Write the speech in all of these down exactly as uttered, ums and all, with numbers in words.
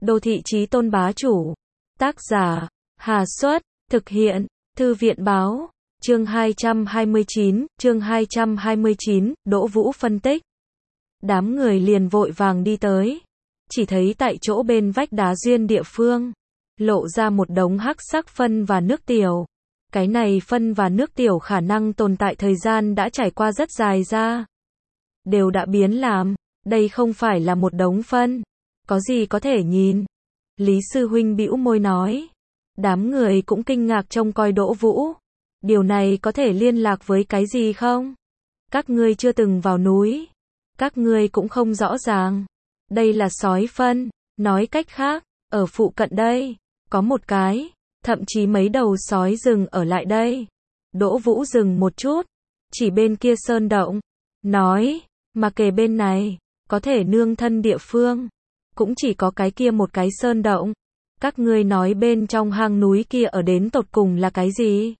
Đô thị chí tôn bá chủ. Tác giả, Hà Xuất, thực hiện, Thư viện báo, chương hai trăm hai mươi chín, chương hai trăm hai mươi chín, Đỗ Vũ phân tích. Đám người liền vội vàng đi tới. Chỉ thấy tại chỗ bên vách đá duyên địa phương, lộ ra một đống hắc sắc phân và nước tiểu. Cái này phân và nước tiểu khả năng tồn tại thời gian đã trải qua rất dài ra. Đều đã biến làm, đây không phải là một đống phân. Có gì có thể nhìn? Lý sư huynh bĩu môi nói. Đám người cũng kinh ngạc trông coi Đỗ Vũ. Điều này có thể liên lạc với cái gì không? Các ngươi chưa từng vào núi. Các ngươi cũng không rõ ràng. Đây là sói phân. Nói cách khác, ở phụ cận đây, có một cái, thậm chí mấy đầu sói rừng ở lại đây. Đỗ Vũ dừng một chút, chỉ bên kia sơn động. Nói, mà kề bên này, có thể nương thân địa phương. Cũng chỉ có cái kia một cái sơn động. Các ngươi nói bên trong hang núi kia ở đến tột cùng là cái gì?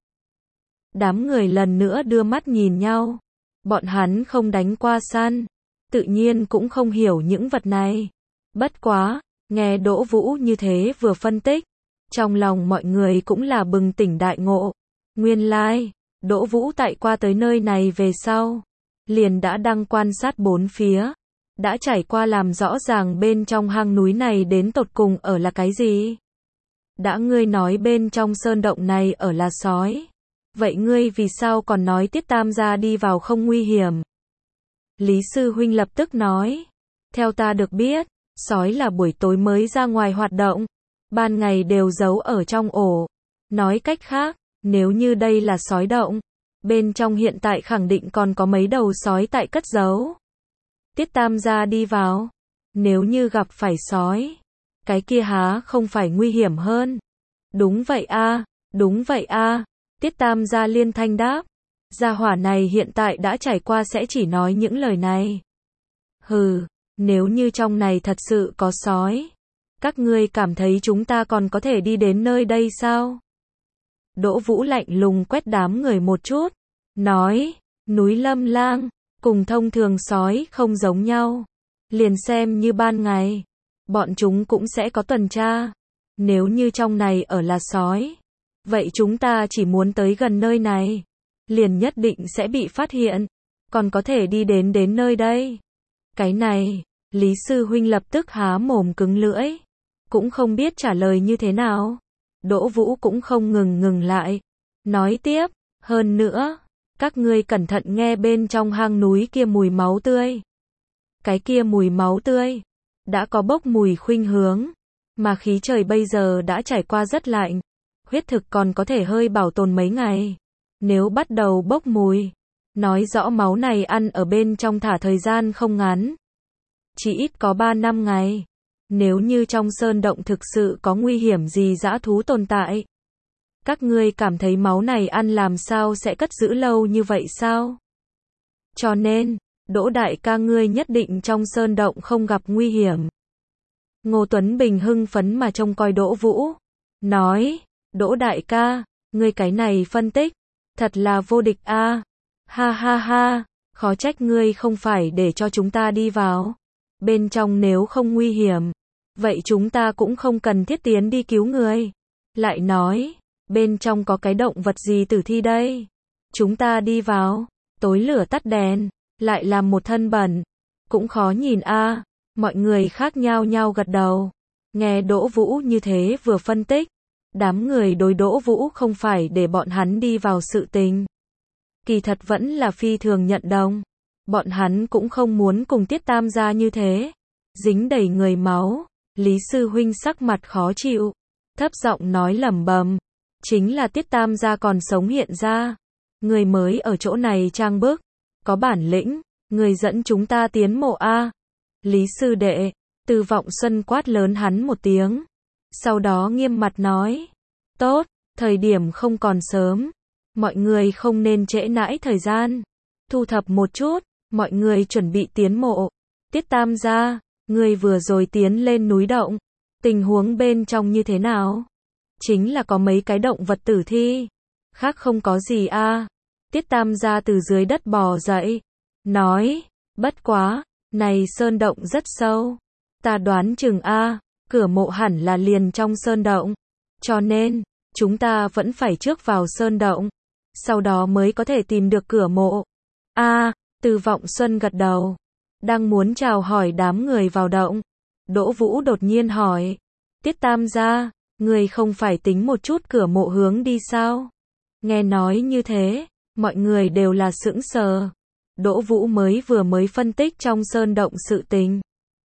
Đám người lần nữa đưa mắt nhìn nhau. Bọn hắn không đánh qua săn, tự nhiên cũng không hiểu những vật này. Bất quá, nghe Đỗ Vũ như thế vừa phân tích, trong lòng mọi người cũng là bừng tỉnh đại ngộ. Nguyên lai, Đỗ Vũ tại qua tới nơi này về sau, liền đã đang quan sát bốn phía, đã trải qua làm rõ ràng bên trong hang núi này đến tột cùng ở là cái gì. Đã ngươi nói bên trong sơn động này ở là sói, vậy ngươi vì sao còn nói Tiết Tam gia đi vào không nguy hiểm? Lý sư huynh lập tức nói, theo ta được biết, sói là buổi tối mới ra ngoài hoạt động, ban ngày đều giấu ở trong ổ. Nói cách khác, nếu như đây là sói động, bên trong hiện tại khẳng định còn có mấy đầu sói tại cất giấu. Tiết Tam gia đi vào, nếu như gặp phải sói, cái kia há không phải nguy hiểm hơn? Đúng vậy a, đúng vậy a, Tiết Tam gia liên thanh đáp. Gia hỏa này hiện tại đã trải qua sẽ chỉ nói những lời này. Hừ, nếu như trong này thật sự có sói, các ngươi cảm thấy chúng ta còn có thể đi đến nơi đây sao? Đỗ Vũ lạnh lùng quét đám người một chút, nói, núi Lâm Lang, cùng thông thường sói không giống nhau. Liền xem như ban ngày, bọn chúng cũng sẽ có tuần tra. Nếu như trong này ở là sói, vậy chúng ta chỉ muốn tới gần nơi này, liền nhất định sẽ bị phát hiện, còn có thể đi đến đến nơi đây. Cái này, Lý sư huynh lập tức há mồm cứng lưỡi, cũng không biết trả lời như thế nào. Đỗ Vũ cũng không ngừng ngừng lại, nói tiếp, hơn nữa, các ngươi cẩn thận nghe bên trong hang núi kia mùi máu tươi. Cái kia mùi máu tươi, đã có bốc mùi khuynh hướng, mà khí trời bây giờ đã trải qua rất lạnh, huyết thực còn có thể hơi bảo tồn mấy ngày. Nếu bắt đầu bốc mùi, nói rõ máu này ăn ở bên trong thả thời gian không ngắn. Chỉ ít có ba năm ngày. Nếu như trong sơn động thực sự có nguy hiểm gì dã thú tồn tại, các ngươi cảm thấy máu này ăn làm sao sẽ cất giữ lâu như vậy sao? Cho nên, Đỗ đại ca ngươi nhất định trong sơn động không gặp nguy hiểm. Ngô Tuấn Bình hưng phấn mà trông coi Đỗ Vũ, nói, Đỗ đại ca, ngươi cái này phân tích, thật là vô địch a. Ha ha ha, khó trách ngươi không phải để cho chúng ta đi vào. Bên trong nếu không nguy hiểm, vậy chúng ta cũng không cần thiết tiến đi cứu người. Lại nói, bên trong có cái động vật gì tử thi đây? Chúng ta đi vào, tối lửa tắt đèn, lại làm một thân bẩn, cũng khó nhìn a. Mọi người khác nhao nhao gật đầu. Nghe Đỗ Vũ như thế vừa phân tích, đám người đối Đỗ Vũ không phải để bọn hắn đi vào sự tình, kỳ thật vẫn là phi thường nhận đồng. Bọn hắn cũng không muốn cùng Tiết Tam gia như thế, dính đầy người máu. Lý sư huynh sắc mặt khó chịu, thấp giọng nói lẩm bẩm, chính là Tiết Tam gia còn sống hiện ra, người mới ở chỗ này trang bức, có bản lĩnh, người dẫn chúng ta tiến mộ a. Lý sư đệ, Từ Vọng Xuân quát lớn hắn một tiếng, sau đó nghiêm mặt nói, tốt, thời điểm không còn sớm, mọi người không nên trễ nãi thời gian, thu thập một chút, mọi người chuẩn bị tiến mộ. Tiết Tam gia, người vừa rồi tiến lên núi động, tình huống bên trong như thế nào? Chính là có mấy cái động vật tử thi, khác không có gì a. Tiết Tam gia từ dưới đất bò dậy, nói, bất quá, này sơn động rất sâu, ta đoán chừng a, cửa mộ hẳn là liền trong sơn động. Cho nên, chúng ta vẫn phải trước vào sơn động, sau đó mới có thể tìm được cửa mộ. A, Từ Vọng Xuân gật đầu, đang muốn chào hỏi đám người vào động. Đỗ Vũ đột nhiên hỏi, Tiết Tam gia, người không phải tính một chút cửa mộ hướng đi sao? Nghe nói như thế, mọi người đều là sững sờ. Đỗ Vũ mới vừa mới phân tích trong sơn động sự tình.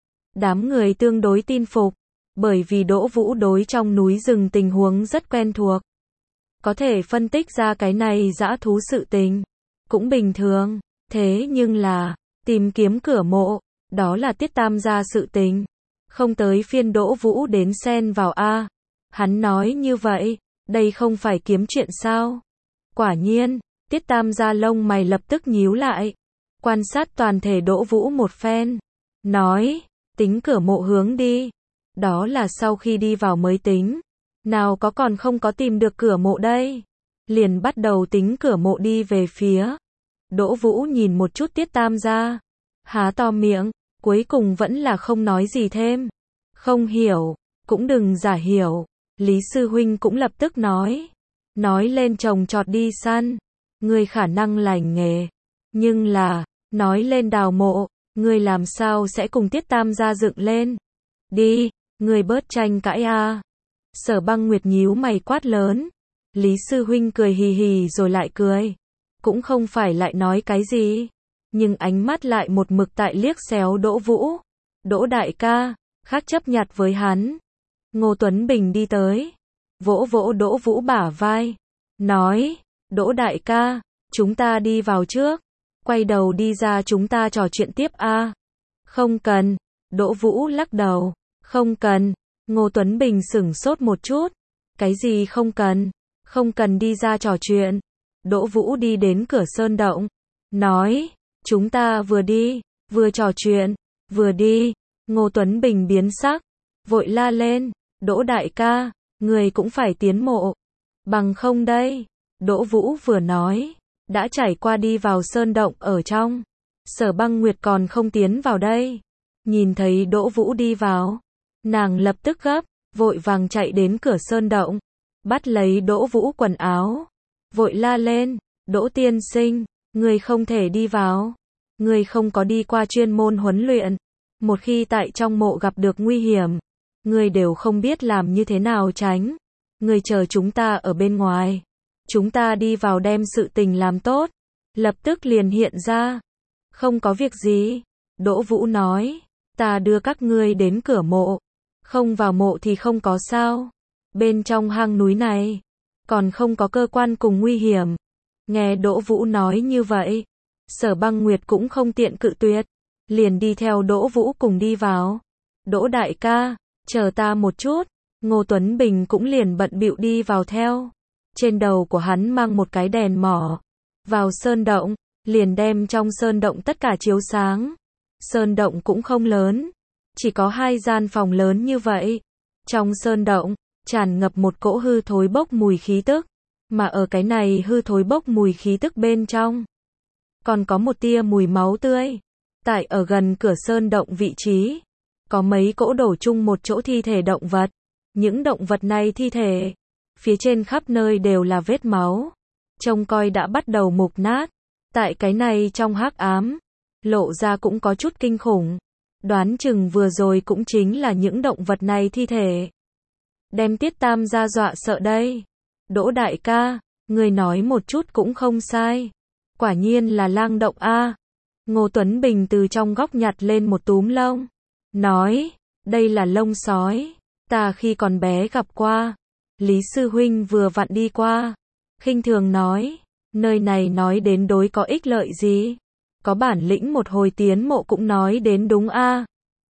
Đám người tương đối tin phục, bởi vì Đỗ Vũ đối trong núi rừng tình huống rất quen thuộc. Có thể phân tích ra cái này dã thú sự tình, cũng bình thường. Thế nhưng là, tìm kiếm cửa mộ, đó là Tiết Tam gia sự tình. Không tới phiên Đỗ Vũ đến xen vào a. Hắn nói như vậy, đây không phải kiếm chuyện sao? Quả nhiên, Tiết Tam gia lông mày lập tức nhíu lại, quan sát toàn thể Đỗ Vũ một phen, nói, tính cửa mộ hướng đi, đó là sau khi đi vào mới tính, nào có còn không có tìm được cửa mộ đây, liền bắt đầu tính cửa mộ đi về phía. Đỗ Vũ nhìn một chút Tiết Tam gia, há to miệng, cuối cùng vẫn là không nói gì thêm. Không hiểu, cũng đừng giả hiểu. Lý sư huynh cũng lập tức nói, nói lên trồng trọt đi săn, ngươi khả năng lành nghề, nhưng là, nói lên đào mộ, ngươi làm sao sẽ cùng Tiết Tam gia dựng lên? Đi, ngươi bớt tranh cãi a. Sở Băng Nguyệt nhíu mày quát lớn. Lý sư huynh cười hì hì rồi lại cười, cũng không phải lại nói cái gì, nhưng ánh mắt lại một mực tại liếc xéo Đỗ Vũ. Đỗ đại ca, khác chấp nhặt với hắn. Ngô Tuấn Bình đi tới, vỗ vỗ Đỗ Vũ bả vai, nói, Đỗ đại ca, chúng ta đi vào trước, quay đầu đi ra chúng ta trò chuyện tiếp a. Không cần, Đỗ Vũ lắc đầu, không cần. Ngô Tuấn Bình sửng sốt một chút, cái gì không cần, không cần đi ra trò chuyện. Đỗ Vũ đi đến cửa sơn động, nói, chúng ta vừa đi, vừa trò chuyện, vừa đi. Ngô Tuấn Bình biến sắc, vội la lên, Đỗ đại ca, người cũng phải tiến mộ, bằng không đây. Đỗ Vũ vừa nói, đã trải qua đi vào sơn động ở trong. Sở Băng Nguyệt còn không tiến vào đây. Nhìn thấy Đỗ Vũ đi vào, nàng lập tức gấp, vội vàng chạy đến cửa sơn động, bắt lấy Đỗ Vũ quần áo, vội la lên, Đỗ tiên sinh, người không thể đi vào, người không có đi qua chuyên môn huấn luyện, một khi tại trong mộ gặp được nguy hiểm, người đều không biết làm như thế nào tránh, người chờ chúng ta ở bên ngoài, chúng ta đi vào đem sự tình làm tốt, lập tức liền hiện ra. Không có việc gì, Đỗ Vũ nói, ta đưa các ngươi đến cửa mộ, không vào mộ thì không có sao, bên trong hang núi này, còn không có cơ quan cùng nguy hiểm. Nghe Đỗ Vũ nói như vậy, Sở Băng Nguyệt cũng không tiện cự tuyệt, liền đi theo Đỗ Vũ cùng đi vào. Đỗ đại ca, chờ ta một chút. Ngô Tuấn Bình cũng liền bận bịu đi vào theo. Trên đầu của hắn mang một cái đèn mỏ. Vào sơn động, liền đem trong sơn động tất cả chiếu sáng. Sơn động cũng không lớn, chỉ có hai gian phòng lớn như vậy. Trong sơn động, tràn ngập một cỗ hư thối bốc mùi khí tức, mà ở cái này hư thối bốc mùi khí tức bên trong, còn có một tia mùi máu tươi. Tại ở gần cửa sơn động vị trí, có mấy cỗ đổ chung một chỗ thi thể động vật. Những động vật này thi thể, phía trên khắp nơi đều là vết máu, trông coi đã bắt đầu mục nát. Tại cái này trong hắc ám, lộ ra cũng có chút kinh khủng. Đoán chừng vừa rồi cũng chính là những động vật này thi thể. Đem Tiết Tam gia dọa sợ đây. Đỗ đại ca, người nói một chút cũng không sai. Quả nhiên là lang động a. Ngô Tuấn Bình từ trong góc nhặt lên một túm lông, nói, đây là lông sói, ta khi còn bé gặp qua. Lý sư huynh vừa vặn đi qua, khinh thường nói, nơi này nói đến đối có ích lợi gì? Có bản lĩnh một hồi tiến mộ cũng nói đến đúng a.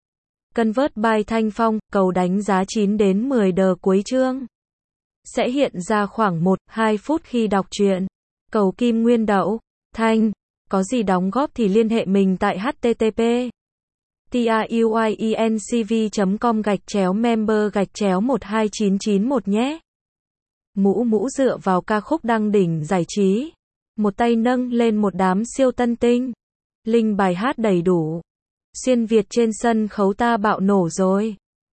Convert by Thanh Phong, cầu đánh giá chín đến mười đờ cuối chương. Sẽ hiện ra khoảng một đến hai phút khi đọc truyện. Cầu Kim Nguyên Đậu, Thanh, có gì đóng góp thì liên hệ mình tại http truyencv chấm com gạch chéo member gạch chéo một hai chín chín một nhé. Mũ mũ dựa vào ca khúc đăng đỉnh giải trí. Một tay nâng lên một đám siêu tân tinh. Linh bài hát đầy đủ. Xuyên Việt trên sân khấu ta bạo nổ rồi.